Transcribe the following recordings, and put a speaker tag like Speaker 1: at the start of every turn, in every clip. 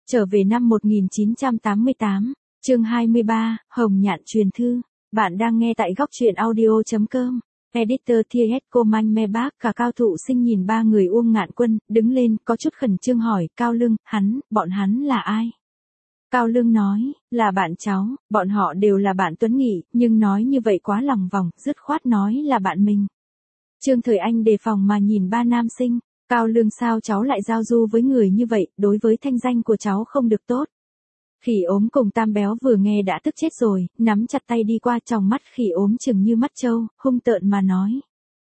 Speaker 1: Trở về năm 1988, chương 23, Hồng Nhạn truyền thư. Bạn đang nghe tại góc truyện audio.com. Editor T.S. Coman me bác cả Cao Thụ Sinh nhìn ba người Uông Ngạn Quân, đứng lên, có chút khẩn trương hỏi, Cao Lương, bọn hắn là ai? Cao Lương nói, là bạn cháu, bọn họ đều là bạn Tuấn Nghị, nhưng nói như vậy quá lòng vòng, dứt khoát nói là bạn mình. Trương Thời Anh đề phòng mà nhìn ba nam sinh, Cao Lương sao cháu lại giao du với người như vậy, đối với thanh danh của cháu không được tốt. Khỉ ốm cùng Tam Béo vừa nghe đã tức chết rồi, nắm chặt tay đi qua, tròng mắt khỉ ốm chừng như mắt trâu, hung tợn mà nói.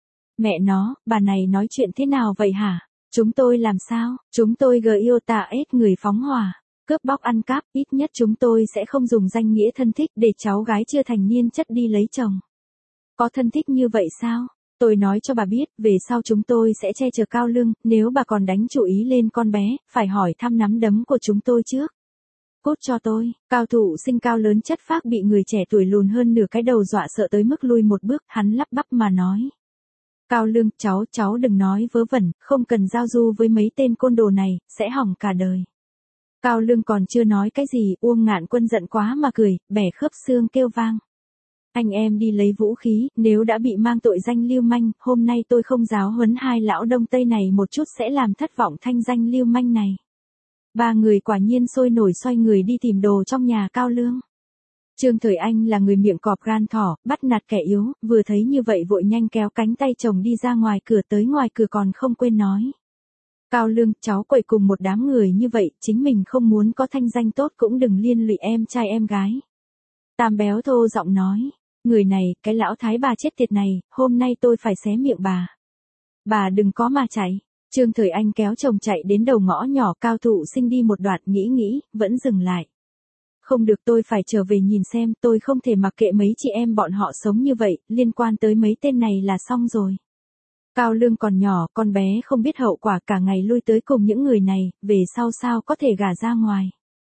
Speaker 1: Mẹ nó, bà này nói chuyện thế nào vậy hả? Chúng tôi làm sao? Chúng tôi yêu tà ết người phóng hỏa, cướp bóc ăn cắp, ít nhất chúng tôi sẽ không dùng danh nghĩa thân thích để cháu gái chưa thành niên chất đi lấy chồng. Có thân thích như vậy sao? Tôi nói cho bà biết, về sau chúng tôi sẽ che chở Cao Lương, nếu bà còn đánh chú ý lên con bé, phải hỏi thăm nắm đấm của chúng tôi trước. Cút cho tôi. Cao Thụ Sinh cao lớn chất phác bị người trẻ tuổi lùn hơn nửa cái đầu dọa sợ tới mức lui một bước, hắn lắp bắp mà nói. Cao Lương, cháu đừng nói vớ vẩn, không cần giao du với mấy tên côn đồ này, sẽ hỏng cả đời. Cao Lương còn chưa nói cái gì, Uông Ngạn Quân giận quá mà cười, bẻ khớp xương kêu vang. Anh em đi lấy vũ khí, nếu đã bị mang tội danh lưu manh, hôm nay tôi không giáo huấn hai lão Đông Tây này một chút sẽ làm thất vọng thanh danh lưu manh này. Ba người quả nhiên sôi nổi xoay người đi tìm đồ trong nhà Cao Lương. Trương Thời Anh là người miệng cọp gan thỏ, bắt nạt kẻ yếu, vừa thấy như vậy vội nhanh kéo cánh tay chồng đi ra ngoài cửa, tới ngoài cửa còn không quên nói. Cao Lương, cháu quậy cùng một đám người như vậy, chính mình không muốn có thanh danh tốt cũng đừng liên lụy em trai em gái. Tam Béo thô giọng nói, người này, cái lão thái bà chết tiệt này, hôm nay tôi phải xé miệng bà. Bà đừng có mà chạy. Trương Thời Anh kéo chồng chạy đến đầu ngõ nhỏ, Cao Thụ Sinh đi một đoạn nghĩ, vẫn dừng lại. Không được, tôi phải trở về nhìn xem, tôi không thể mặc kệ mấy chị em bọn họ sống như vậy, liên quan tới mấy tên này là xong rồi. Cao Lương còn nhỏ, con bé không biết hậu quả, cả ngày lui tới cùng những người này, về sau sao có thể gả ra ngoài.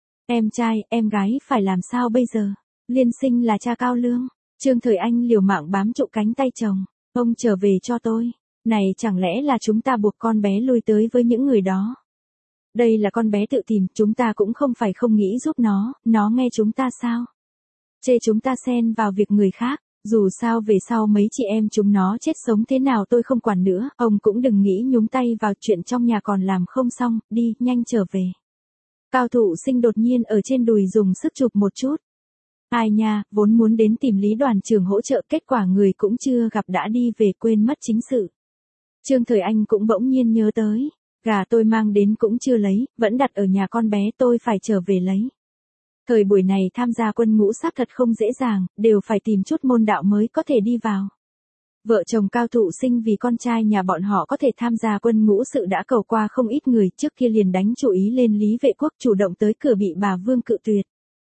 Speaker 1: Em trai, em gái phải làm sao bây giờ? Liên Sinh là cha Cao Lương. Trương Thời Anh liều mạng bám trụ cánh tay chồng. Ông trở về cho tôi. Này chẳng lẽ là chúng ta buộc con bé lui tới với những người đó? Đây là con bé tự tìm, chúng ta cũng không phải không nghĩ giúp nó nghe chúng ta sao? Chê chúng ta xen vào việc người khác, dù sao về sau mấy chị em chúng nó chết sống thế nào tôi không quản nữa, ông cũng đừng nghĩ nhúng tay vào chuyện trong nhà còn làm không xong, đi, nhanh trở về. Cao Thụ Sinh đột nhiên ở trên đùi dùng sức chụp một chút. Ai nha, vốn muốn đến tìm Lý đoàn trưởng hỗ trợ, kết quả người cũng chưa gặp đã đi về, quên mất chính sự. Trương Thời Anh cũng bỗng nhiên nhớ tới, gà tôi mang đến cũng chưa lấy, vẫn đặt ở nhà con bé, tôi phải trở về lấy. Thời buổi này tham gia quân ngũ xác thật không dễ dàng, đều phải tìm chút môn đạo mới có thể đi vào. Vợ chồng Cao Thụ Sinh vì con trai nhà bọn họ có thể tham gia quân ngũ sự đã cầu qua không ít người, trước kia liền đánh chú ý lên Lý Vệ Quốc, chủ động tới cửa bị bà Vương cự tuyệt.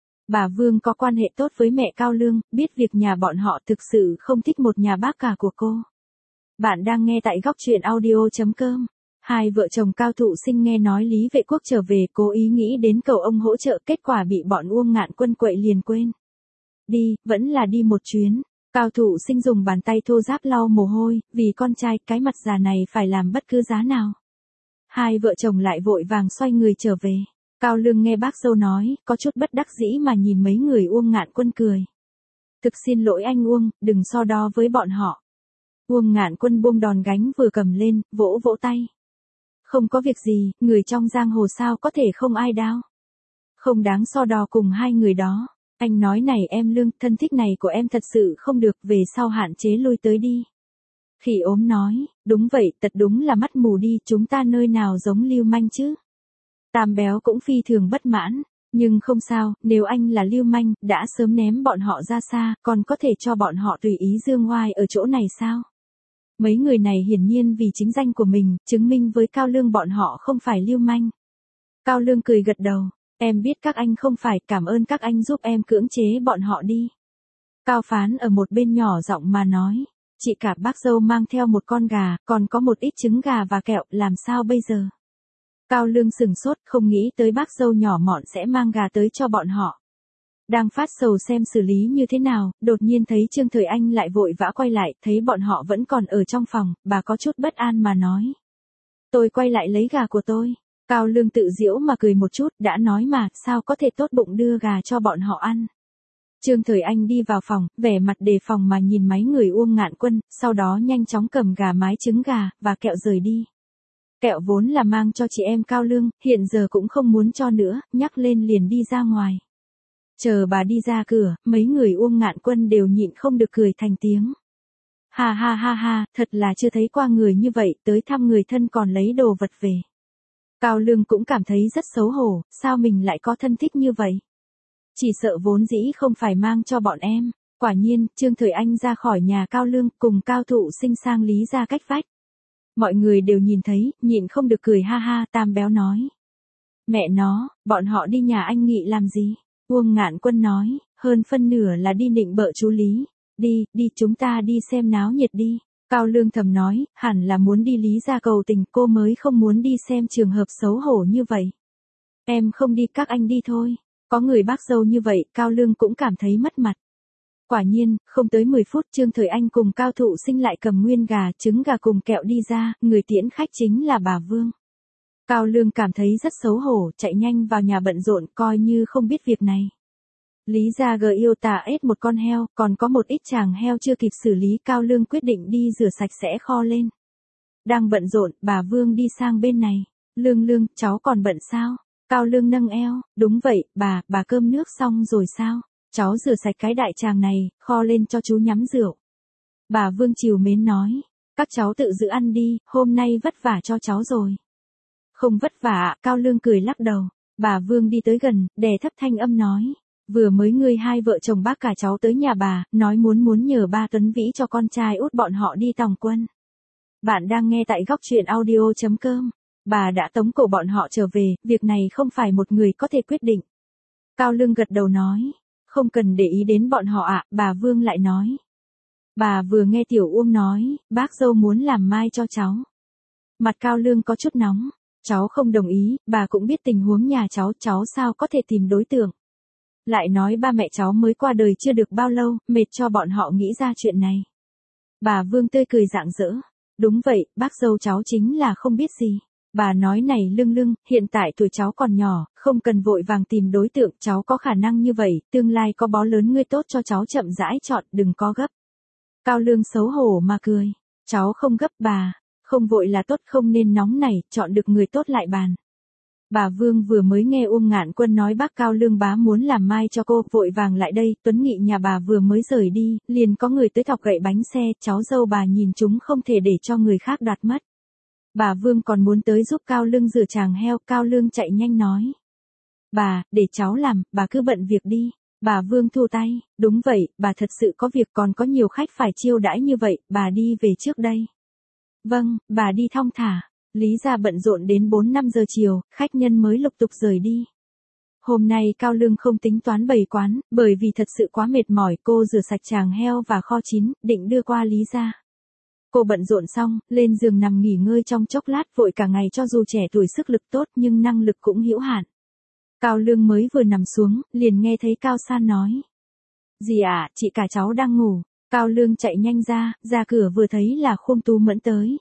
Speaker 1: Bà Vương có quan hệ tốt với mẹ Cao Lương, biết việc nhà bọn họ thực sự không thích một nhà bác cả của cô. Bạn đang nghe tại góc truyện audio.com. Hai vợ chồng Cao Thụ Sinh nghe nói Lý Vệ Quốc trở về, cố ý nghĩ đến cầu ông hỗ trợ, kết quả bị bọn Uông Ngạn Quân quậy liền quên. Đi, vẫn là đi một chuyến. Cao Thụ Sinh dùng bàn tay thô ráp lau mồ hôi, vì con trai, cái mặt già này phải làm bất cứ giá nào. Hai vợ chồng lại vội vàng xoay người trở về. Cao Lương nghe bác dâu nói, có chút bất đắc dĩ mà nhìn mấy người Uông Ngạn Quân cười. Thực xin lỗi anh Uông, đừng so đo với bọn họ. Uông Ngạn Quân buông đòn gánh vừa cầm lên, vỗ vỗ tay. Không có việc gì, người trong giang hồ sao có thể không ai đao. Không đáng so đo cùng hai người đó. Anh nói này em Lương, thân thích này của em thật sự không được, về sau hạn chế lui tới đi. Khỉ ốm nói, đúng vậy, thật đúng là mắt mù đi, chúng ta nơi nào giống lưu manh chứ. Tam Béo cũng phi thường bất mãn, nhưng không sao, nếu anh là lưu manh, đã sớm ném bọn họ ra xa, còn có thể cho bọn họ tùy ý dương oai ở chỗ này sao? Mấy người này hiển nhiên vì chính danh của mình, chứng minh với Cao Lương bọn họ không phải lưu manh. Cao Lương cười gật đầu, em biết các anh không phải, cảm ơn các anh giúp em cưỡng chế bọn họ đi. Cao Phán ở một bên nhỏ giọng mà nói, chị cả bác dâu mang theo một con gà, còn có một ít trứng gà và kẹo, làm sao bây giờ? Cao Lương sừng sốt, không nghĩ tới bác dâu nhỏ mọn sẽ mang gà tới cho bọn họ. Đang phát sầu xem xử lý như thế nào, đột nhiên thấy Trương Thời Anh lại vội vã quay lại, thấy bọn họ vẫn còn ở trong phòng, bà có chút bất an mà nói. Tôi quay lại lấy gà của tôi. Cao Lương tự giễu mà cười một chút, đã nói mà, sao có thể tốt bụng đưa gà cho bọn họ ăn. Trương Thời Anh đi vào phòng, vẻ mặt đề phòng mà nhìn mấy người Uông Ngạn Quân, sau đó nhanh chóng cầm gà mái trứng gà, và kẹo rời đi. Kẹo vốn là mang cho chị em Cao Lương, hiện giờ cũng không muốn cho nữa, nhắc lên liền đi ra ngoài. Chờ bà đi ra cửa, mấy người Uông Ngạn Quân đều nhịn không được cười thành tiếng. Ha ha ha ha, thật là chưa thấy qua người như vậy, tới thăm người thân còn lấy đồ vật về. Cao Lương cũng cảm thấy rất xấu hổ, sao mình lại có thân thích như vậy? Chỉ sợ vốn dĩ không phải mang cho bọn em. Quả nhiên, Trương Thời Anh ra khỏi nhà Cao Lương cùng Cao Thụ Sinh sang Lý ra cách vách. Mọi người đều nhìn thấy, nhịn không được cười ha ha, Tam Béo nói. Mẹ nó, bọn họ đi nhà anh Nghị làm gì? Uông Ngạn Quân nói, hơn phân nửa là đi nịnh bợ chú Lý. Đi chúng ta đi xem náo nhiệt đi. Cao Lương thầm nói, hẳn là muốn đi Lý ra cầu tình, cô mới không muốn đi xem trường hợp xấu hổ như vậy. Em không đi, các anh đi thôi. Có người bác dâu như vậy, Cao Lương cũng cảm thấy mất mặt. Quả nhiên, không tới 10 phút Trương Thời Anh cùng Cao Thụ Sinh lại cầm nguyên gà, trứng gà cùng kẹo đi ra, người tiễn khách chính là bà Vương. Cao Lương cảm thấy rất xấu hổ, chạy nhanh vào nhà bận rộn coi như không biết việc này. Lý gia gờ yêu tà ết một con heo, còn có một ít chàng heo chưa kịp xử lý, Cao Lương quyết định đi rửa sạch sẽ kho lên. Đang bận rộn, bà Vương đi sang bên này. Lương, cháu còn bận sao? Cao Lương nâng eo, đúng vậy, bà cơm nước xong rồi sao? Cháu rửa sạch cái đại tràng này, kho lên cho chú nhắm rượu. Bà Vương chiều mến nói, các cháu tự giữ ăn đi, hôm nay vất vả cho cháu rồi. Không vất vả ạ, Cao Lương cười lắc đầu. Bà Vương đi tới gần, đè thấp thanh âm nói. Vừa mới ngươi hai vợ chồng bác cả cháu tới nhà bà, nói muốn nhờ ba Tuấn Vĩ cho con trai út bọn họ đi tòng quân. Bạn đang nghe tại góc truyện audio.com. Bà đã tống cổ bọn họ trở về, việc này không phải một người có thể quyết định. Cao Lương gật đầu nói, không cần để ý đến bọn họ ạ, bà Vương lại nói. Bà vừa nghe Tiểu Uông nói, bác dâu muốn làm mai cho cháu. Mặt Cao Lương có chút nóng, cháu không đồng ý, bà cũng biết tình huống nhà cháu sao có thể tìm đối tượng. Lại nói ba mẹ cháu mới qua đời chưa được bao lâu, mệt cho bọn họ nghĩ ra chuyện này. Bà Vương tươi cười rạng rỡ. Đúng vậy, bác dâu cháu chính là không biết gì. Bà nói này Lương, hiện tại tuổi cháu còn nhỏ, không cần vội vàng tìm đối tượng, cháu có khả năng như vậy, tương lai có bó lớn ngươi tốt cho cháu chậm rãi chọn, đừng có gấp. Cao Lương xấu hổ mà cười. Cháu không gấp bà, không vội là tốt, không nên nóng nảy, chọn được người tốt lại bàn. Bà Vương vừa mới nghe Uông Ngạn Quân nói bác Cao Lương bá muốn làm mai cho cô, vội vàng lại đây, Tuấn Nghị nhà bà vừa mới rời đi, liền có người tới thọc gậy bánh xe, cháu dâu bà nhìn chúng không thể để cho người khác đoạt mất. Bà Vương còn muốn tới giúp Cao Lương rửa chàng heo, Cao Lương chạy nhanh nói. Bà, để cháu làm, bà cứ bận việc đi. Bà Vương thu tay, đúng vậy, bà thật sự có việc, còn có nhiều khách phải chiêu đãi như vậy, bà đi về trước đây. Vâng, bà đi thong thả. Lý gia bận rộn đến 4-5 giờ chiều, khách nhân mới lục tục rời đi. Hôm nay Cao Lương không tính toán bày quán, bởi vì thật sự quá mệt mỏi, cô rửa sạch chàng heo và kho chín, định đưa qua Lý gia. Cô bận rộn xong, lên giường nằm nghỉ ngơi trong chốc lát, vội cả ngày cho dù trẻ tuổi sức lực tốt nhưng năng lực cũng hữu hạn. Cao Lương mới vừa nằm xuống, liền nghe thấy Cao San nói. Dì ạ, chị cả cháu đang ngủ. Cao Lương chạy nhanh ra cửa vừa thấy là Khương Tú Mẫn tới.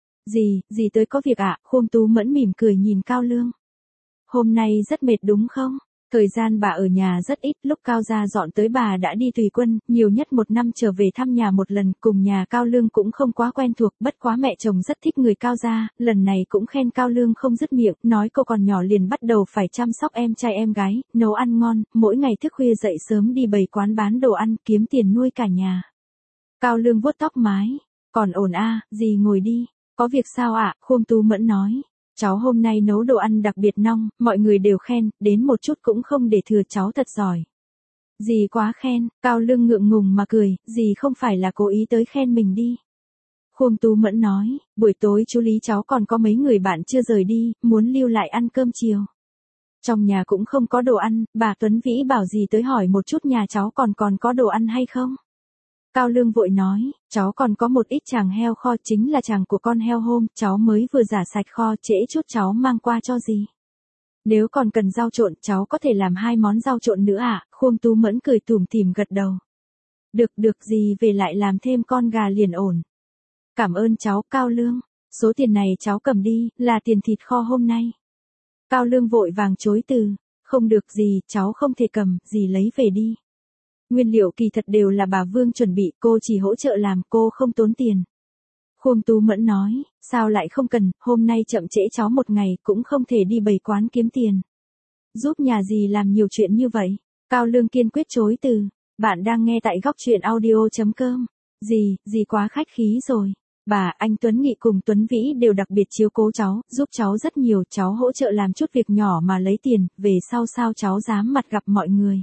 Speaker 1: Dì tới có việc ạ, Khương Tú Mẫn mỉm cười nhìn Cao Lương. Hôm nay rất mệt đúng không? Thời gian bà ở nhà rất ít, lúc Cao gia dọn tới bà đã đi tùy quân, nhiều nhất 1 năm trở về thăm nhà một lần, cùng nhà Cao Lương cũng không quá quen thuộc, bất quá mẹ chồng rất thích người Cao gia, lần này cũng khen Cao Lương không dứt miệng, nói cô còn nhỏ liền bắt đầu phải chăm sóc em trai em gái, nấu ăn ngon, mỗi ngày thức khuya dậy sớm đi bày quán bán đồ ăn, kiếm tiền nuôi cả nhà. Cao Lương vuốt tóc mái, còn ổn dì ngồi đi. Có việc sao ạ? Khương Tú Mẫn nói. Cháu hôm nay nấu đồ ăn đặc biệt ngon, mọi người đều khen, đến một chút cũng không để thừa, cháu thật giỏi. Dì quá khen, Cao Lương ngượng ngùng mà cười, dì không phải là cố ý tới khen mình đi. Khương Tú Mẫn nói, buổi tối chú Lý cháu còn có mấy người bạn chưa rời đi, muốn lưu lại ăn cơm chiều. Trong nhà cũng không có đồ ăn, bà Tuấn Vĩ bảo dì tới hỏi một chút nhà cháu còn có đồ ăn hay không. Cao Lương vội nói, cháu còn có một ít chàng heo kho, chính là chàng của con heo hôm, cháu mới vừa rả sạch kho, trễ chút cháu mang qua cho dì. Nếu còn cần rau trộn, cháu có thể làm 2 món rau trộn nữa ạ. Khương Tú Mẫn cười tủm tỉm gật đầu. Được dì về lại làm thêm con gà liền ổn. Cảm ơn cháu, Cao Lương. Số tiền này cháu cầm đi, là tiền thịt kho hôm nay. Cao Lương vội vàng chối từ, không được gì, cháu không thể cầm, gì lấy về đi. Nguyên liệu kỳ thật đều là bà Vương chuẩn bị, cô chỉ hỗ trợ làm, cô không tốn tiền. Khuông Tú Mẫn nói, sao lại không cần, hôm nay chậm trễ cháu một ngày cũng không thể đi bày quán kiếm tiền. Giúp nhà gì làm nhiều chuyện như vậy? Cao Lương kiên quyết chối từ. Bạn đang nghe tại góc truyện audio.com. Gì quá khách khí rồi. Bà, anh Tuấn Nghị cùng Tuấn Vĩ đều đặc biệt chiếu cố cháu, giúp cháu rất nhiều, cháu hỗ trợ làm chút việc nhỏ mà lấy tiền, về sau sao cháu dám mặt gặp mọi người.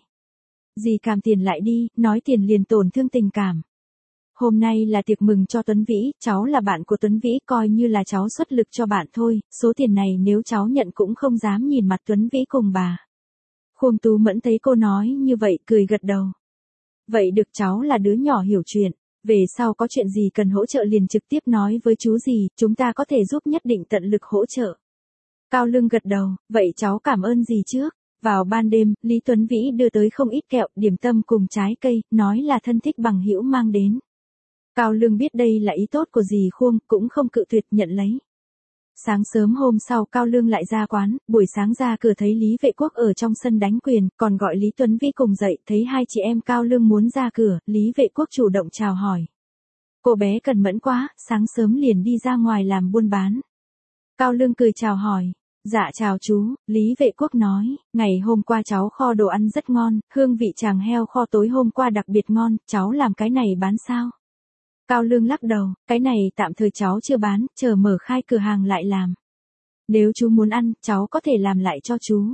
Speaker 1: Dì cầm tiền lại đi, nói tiền liền tổn thương tình cảm. Hôm nay là tiệc mừng cho Tuấn Vĩ, cháu là bạn của Tuấn Vĩ, coi như là cháu xuất lực cho bạn thôi, số tiền này nếu cháu nhận cũng không dám nhìn mặt Tuấn Vĩ cùng bà. Khuông Tú Mẫn thấy cô nói như vậy cười gật đầu. Vậy được, cháu là đứa nhỏ hiểu chuyện, về sau có chuyện gì cần hỗ trợ liền trực tiếp nói với chú dì, chúng ta có thể giúp, nhất định tận lực hỗ trợ. Cao Lương gật đầu, vậy cháu cảm ơn dì trước. Vào ban đêm, Lý Tuấn Vĩ đưa tới không ít kẹo, điểm tâm cùng trái cây, nói là thân thích bằng hữu mang đến. Cao Lương biết đây là ý tốt của dì Khuông, cũng không cự tuyệt nhận lấy. Sáng sớm hôm sau Cao Lương lại ra quán, buổi sáng ra cửa thấy Lý Vệ Quốc ở trong sân đánh quyền, còn gọi Lý Tuấn Vĩ cùng dậy, thấy hai chị em Cao Lương muốn ra cửa, Lý Vệ Quốc chủ động chào hỏi. Cô bé cần mẫn quá, sáng sớm liền đi ra ngoài làm buôn bán. Cao Lương cười chào hỏi. Dạ chào chú, Lý Vệ Quốc nói, ngày hôm qua cháu kho đồ ăn rất ngon, hương vị chàng heo kho tối hôm qua đặc biệt ngon, cháu làm cái này bán sao? Cao Lương lắc đầu, cái này tạm thời cháu chưa bán, chờ mở khai cửa hàng lại làm. Nếu chú muốn ăn, cháu có thể làm lại cho chú.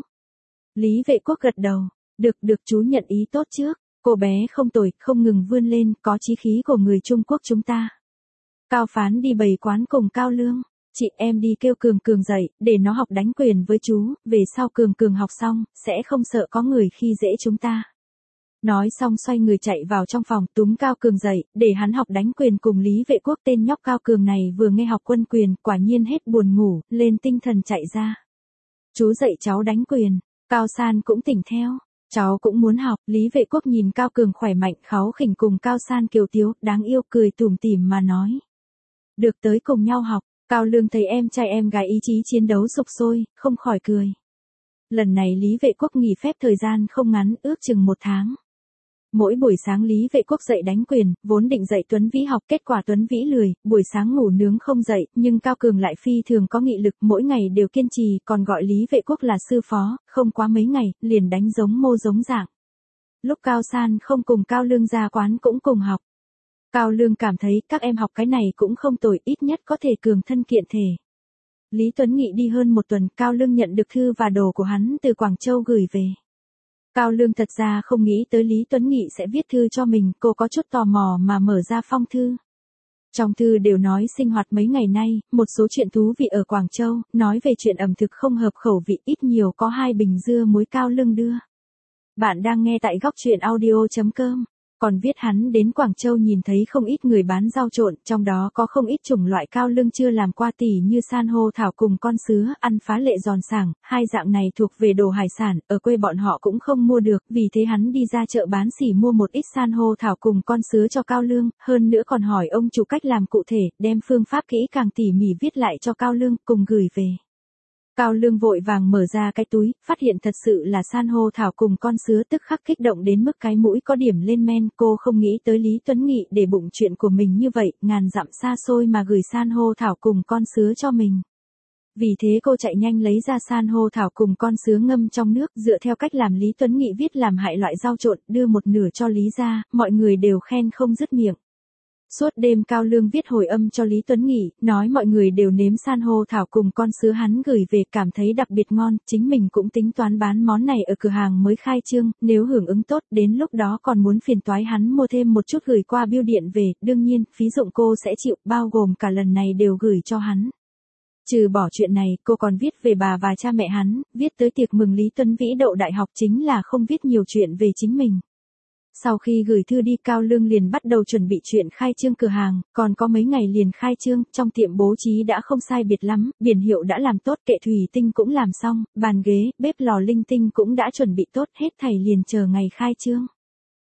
Speaker 1: Lý Vệ Quốc gật đầu, được chú nhận ý tốt trước, cô bé không tồi, không ngừng vươn lên, có chí khí của người Trung Quốc chúng ta. Cao Phán đi bày quán cùng Cao Lương. Chị em đi kêu Cường dậy, để nó học đánh quyền với chú, về sau Cường học xong, sẽ không sợ có người khi dễ chúng ta. Nói xong xoay người chạy vào trong phòng, túm Cao Cường dậy, để hắn học đánh quyền cùng Lý Vệ Quốc. Tên nhóc Cao Cường này vừa nghe học quân quyền, quả nhiên hết buồn ngủ, lên tinh thần chạy ra. Chú dạy cháu đánh quyền, Cao San cũng tỉnh theo, cháu cũng muốn học. Lý Vệ Quốc nhìn Cao Cường khỏe mạnh, kháu khỉnh cùng Cao San kiều tiếu, đáng yêu, cười tủm tỉm mà nói. Được, tới cùng nhau học. Cao Lương thấy em trai em gái ý chí chiến đấu sục sôi, không khỏi cười. Lần này Lý Vệ Quốc nghỉ phép thời gian không ngắn, ước chừng 1 tháng. Mỗi buổi sáng Lý Vệ Quốc dậy đánh quyền, vốn định dạy Tuấn Vĩ học, kết quả Tuấn Vĩ lười, buổi sáng ngủ nướng không dậy, nhưng Cao Cường lại phi thường có nghị lực, mỗi ngày đều kiên trì, còn gọi Lý Vệ Quốc là sư phó, không quá mấy ngày, liền đánh giống mô giống dạng. Lúc Cao San không cùng Cao Lương ra quán cũng cùng học. Cao Lương cảm thấy các em học cái này cũng không tồi, ít nhất có thể cường thân kiện thể. Lý Tuấn Nghị đi hơn 1 tuần, Cao Lương nhận được thư và đồ của hắn từ Quảng Châu gửi về. Cao Lương thật ra không nghĩ tới Lý Tuấn Nghị sẽ viết thư cho mình, cô có chút tò mò mà mở ra phong thư. Trong thư đều nói sinh hoạt mấy ngày nay, một số chuyện thú vị ở Quảng Châu, nói về chuyện ẩm thực không hợp khẩu vị, ít nhiều có 2 bình dưa muối Cao Lương đưa. Bạn đang nghe tại góc truyện audio.com. Còn viết hắn đến Quảng Châu nhìn thấy không ít người bán rau trộn, trong đó có không ít chủng loại Cao Lương chưa làm qua, tỉ như san hô thảo cùng con sứa, ăn phá lệ giòn sảng, hai dạng này thuộc về đồ hải sản, ở quê bọn họ cũng không mua được, vì thế hắn đi ra chợ bán sỉ mua một ít san hô thảo cùng con sứa cho Cao Lương, hơn nữa còn hỏi ông chủ cách làm cụ thể, đem phương pháp kỹ càng tỉ mỉ viết lại cho Cao Lương, cùng gửi về. Cao Lương vội vàng mở ra cái túi, phát hiện thật sự là san hô thảo cùng con sứa, tức khắc kích động đến mức cái mũi có điểm lên men, cô không nghĩ tới Lý Tuấn Nghị để bụng chuyện của mình như vậy, ngàn dặm xa xôi mà gửi san hô thảo cùng con sứa cho mình. Vì thế cô chạy nhanh lấy ra san hô thảo cùng con sứa ngâm trong nước, dựa theo cách làm Lý Tuấn Nghị viết làm hại loại rau trộn, đưa một nửa cho Lý gia, mọi người đều khen không dứt miệng. Suốt đêm Cao Lương viết hồi âm cho Lý Tuấn Nghị, nói mọi người đều nếm san hô thảo cùng con sứa hắn gửi về, cảm thấy đặc biệt ngon, chính mình cũng tính toán bán món này ở cửa hàng mới khai trương, nếu hưởng ứng tốt, đến lúc đó còn muốn phiền toái hắn mua thêm một chút gửi qua bưu điện về, đương nhiên, phí dụng cô sẽ chịu, bao gồm cả lần này đều gửi cho hắn. Trừ bỏ chuyện này, cô còn viết về bà và cha mẹ hắn, viết tới tiệc mừng Lý Tuấn Vĩ đậu đại học, chính là không viết nhiều chuyện về chính mình. Sau khi gửi thư đi, Cao Lương liền bắt đầu chuẩn bị chuyện khai trương cửa hàng, còn có mấy ngày liền khai trương, trong tiệm bố trí đã không sai biệt lắm, biển hiệu đã làm tốt, kệ thủy tinh cũng làm xong, bàn ghế, bếp lò linh tinh cũng đã chuẩn bị tốt, hết thảy liền chờ ngày khai trương.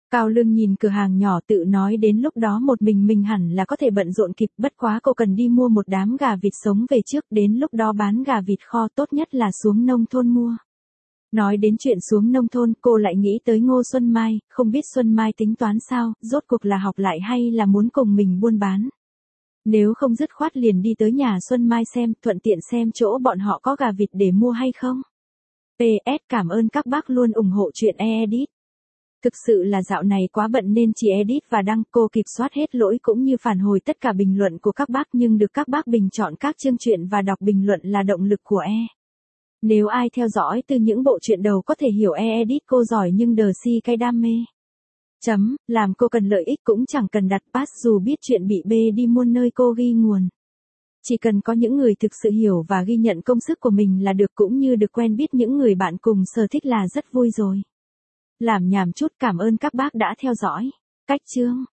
Speaker 1: Cao Lương nhìn cửa hàng nhỏ tự nói đến lúc đó một mình hẳn là có thể bận rộn kịp, bất quá cô cần đi mua một đám gà vịt sống về trước, đến lúc đó bán gà vịt kho, tốt nhất là xuống nông thôn mua. Nói đến chuyện xuống nông thôn, cô lại nghĩ tới Ngô Xuân Mai, không biết Xuân Mai tính toán sao, rốt cuộc là học lại hay là muốn cùng mình buôn bán. Nếu không dứt khoát liền đi tới nhà Xuân Mai xem, thuận tiện xem chỗ bọn họ có gà vịt để mua hay không. PS, cảm ơn các bác luôn ủng hộ chuyện edit. Thực sự là dạo này quá bận nên chỉ edit và đăng, cô kịp soát hết lỗi cũng như phản hồi tất cả bình luận của các bác, nhưng được các bác bình chọn các chương truyện và đọc bình luận là động lực của Nếu ai theo dõi từ những bộ truyện đầu có thể hiểu edit cô giỏi nhưng đờ si cái đam mê. Làm cô cần lợi ích cũng chẳng cần đặt pass dù biết chuyện bị bê đi muôn nơi cô ghi nguồn. Chỉ cần có những người thực sự hiểu và ghi nhận công sức của mình là được, cũng như được quen biết những người bạn cùng sở thích là rất vui rồi. Làm nhảm chút, cảm ơn các bác đã theo dõi. Cách chương